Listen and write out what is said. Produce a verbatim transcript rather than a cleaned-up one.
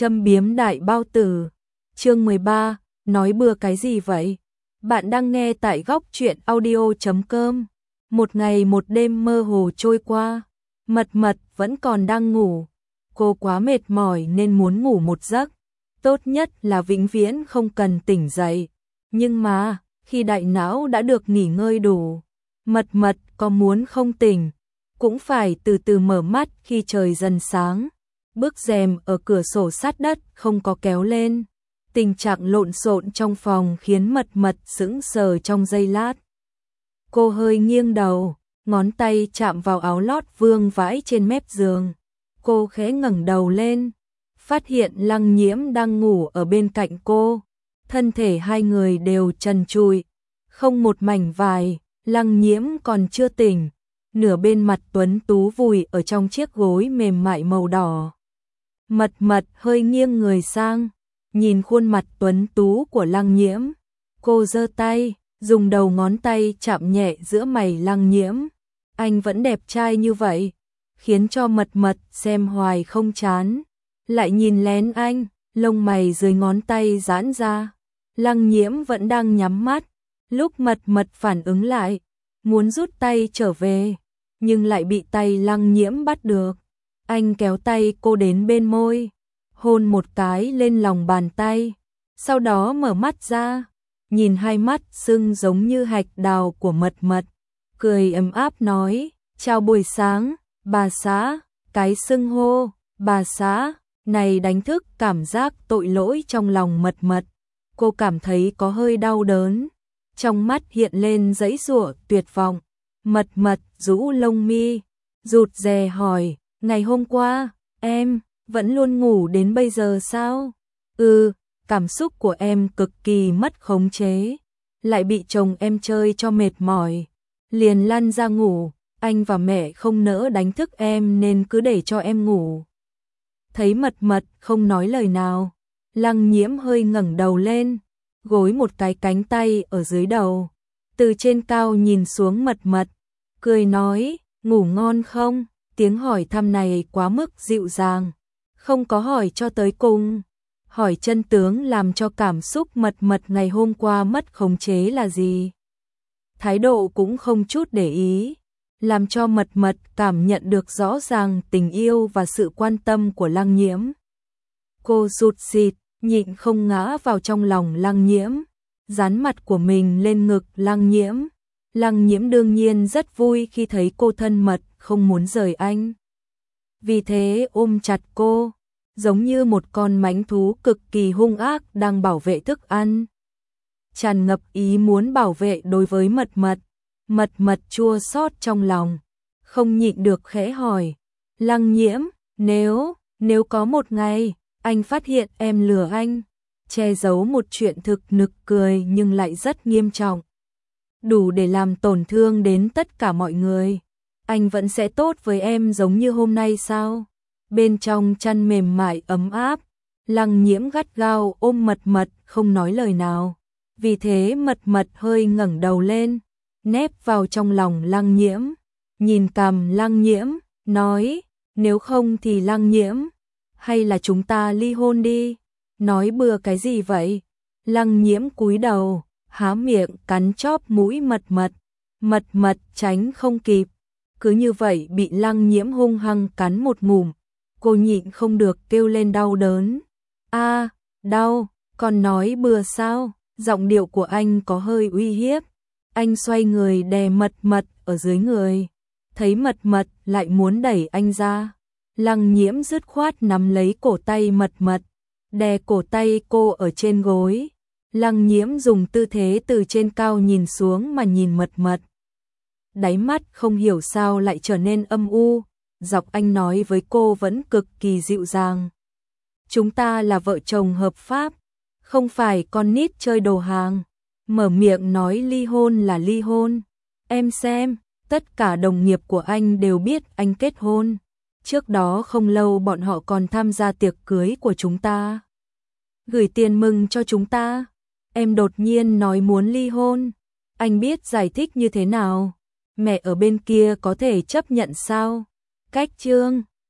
Châm biếm đại bao tử. Chương mười ba, nói bừa cái gì vậy? Bạn đang nghe tại góc truyện audio chấm com. Một ngày một đêm mơ hồ trôi qua, Mật Mật vẫn còn đang ngủ. Cô quá mệt mỏi nên muốn ngủ một giấc, tốt nhất là vĩnh viễn không cần tỉnh dậy. Nhưng mà, khi đại não đã được nghỉ ngơi đủ, Mật Mật có muốn không tỉnh, cũng phải từ từ mở mắt khi trời dần sáng. Bức rèm ở cửa sổ sát đất không có kéo lên. Tình trạng lộn xộn trong phòng khiến Mật Mật sững sờ trong giây lát. Cô hơi nghiêng đầu, ngón tay chạm vào áo lót vương vãi trên mép giường. Cô khẽ ngẩng đầu lên, phát hiện Lăng Nhiễm đang ngủ ở bên cạnh cô. Thân thể hai người đều trần trụi, không một mảnh vải. Lăng Nhiễm còn chưa tỉnh, nửa bên mặt tuấn tú vùi ở trong chiếc gối mềm mại màu đỏ. Mật Mật hơi nghiêng người sang, nhìn khuôn mặt tuấn tú của Lăng Nhiễm. Cô giơ tay, dùng đầu ngón tay chạm nhẹ giữa mày Lăng Nhiễm. Anh vẫn đẹp trai như vậy, khiến cho Mật Mật xem hoài không chán. Lại nhìn lén anh, lông mày dưới ngón tay giãn ra. Lăng Nhiễm vẫn đang nhắm mắt. Lúc Mật Mật phản ứng lại, muốn rút tay trở về, nhưng lại bị tay Lăng Nhiễm bắt được. Anh kéo tay cô đến bên môi, hôn một cái lên lòng bàn tay, sau đó mở mắt ra, nhìn hai mắt sưng giống như hạch đào của Mật Mật, cười ấm áp nói, chào buổi sáng, bà xã. Cái xưng hô, bà xã, này đánh thức cảm giác tội lỗi trong lòng Mật Mật. Cô cảm thấy có hơi đau đớn, trong mắt hiện lên giãy giụa tuyệt vọng. Mật Mật rũ lông mi, rụt rè hỏi, ngày hôm qua, em vẫn luôn ngủ đến bây giờ sao? Ừ, cảm xúc của em cực kỳ mất khống chế, lại bị chồng em chơi cho mệt mỏi, liền lăn ra ngủ. Anh và mẹ không nỡ đánh thức em nên cứ để cho em ngủ. Thấy Mật Mật không nói lời nào, Lăng Nhiễm hơi ngẩng đầu lên, gối một cái cánh tay ở dưới đầu, từ trên cao nhìn xuống Mật Mật, cười nói, ngủ ngon không? Tiếng hỏi thăm này quá mức dịu dàng, không có hỏi cho tới cùng. Hỏi chân tướng làm cho cảm xúc Mật Mật ngày hôm qua mất khống chế là gì. Thái độ cũng không chút để ý, làm cho Mật Mật cảm nhận được rõ ràng tình yêu và sự quan tâm của Lăng Nhiễm. Cô sụt sịt, nhịn không ngã vào trong lòng Lăng Nhiễm, dán mặt của mình lên ngực Lăng Nhiễm. Lăng Nhiễm đương nhiên rất vui khi thấy cô thân mật, không muốn rời anh. Vì thế ôm chặt cô, giống như một con mãnh thú cực kỳ hung ác đang bảo vệ thức ăn. Tràn ngập ý muốn bảo vệ đối với Mật Mật. Mật Mật chua xót trong lòng, không nhịn được khẽ hỏi, Lăng Nhiễm, nếu, nếu có một ngày, anh phát hiện em lừa anh, che giấu một chuyện thực nực cười nhưng lại rất nghiêm trọng, đủ để làm tổn thương đến tất cả mọi người, anh vẫn sẽ tốt với em giống như hôm nay sao? Bên trong chăn mềm mại ấm áp, Lăng Nhiễm gắt gao ôm Mật Mật không nói lời nào. Vì thế Mật Mật hơi ngẩng đầu lên, nép vào trong lòng Lăng Nhiễm, nhìn cằm Lăng Nhiễm, nói, nếu không thì Lăng Nhiễm, hay là chúng ta ly hôn đi. Nói bừa cái gì vậy? Lăng Nhiễm cúi đầu, há miệng cắn chóp mũi Mật Mật. Mật Mật tránh không kịp, cứ như vậy bị Lăng Nhiễm hung hăng cắn một ngụm. Cô nhịn không được kêu lên đau đớn. A, đau, còn nói bừa sao? Giọng điệu của anh có hơi uy hiếp. Anh xoay người đè Mật Mật ở dưới người, thấy Mật Mật lại muốn đẩy anh ra. Lăng Nhiễm dứt khoát nắm lấy cổ tay Mật Mật, đè cổ tay cô ở trên gối. Lăng Nhiễm dùng tư thế từ trên cao nhìn xuống mà nhìn Mật Mật. Đáy mắt không hiểu sao lại trở nên âm u, giọng anh nói với cô vẫn cực kỳ dịu dàng. Chúng ta là vợ chồng hợp pháp, không phải con nít chơi đồ hàng. Mở miệng nói ly hôn là ly hôn. Em xem, tất cả đồng nghiệp của anh đều biết anh kết hôn. Trước đó không lâu bọn họ còn tham gia tiệc cưới của chúng ta, gửi tiền mừng cho chúng ta. Em đột nhiên nói muốn ly hôn, anh biết giải thích như thế nào? Mẹ ở bên kia có thể chấp nhận sao? Cách chương